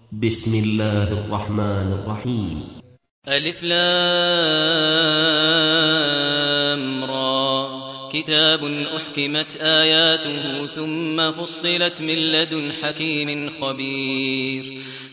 بسم الله الرحمن الرحيم. ألف لام را كتاب أحكمت آياته ثم فصلت من لدن حكيم خبير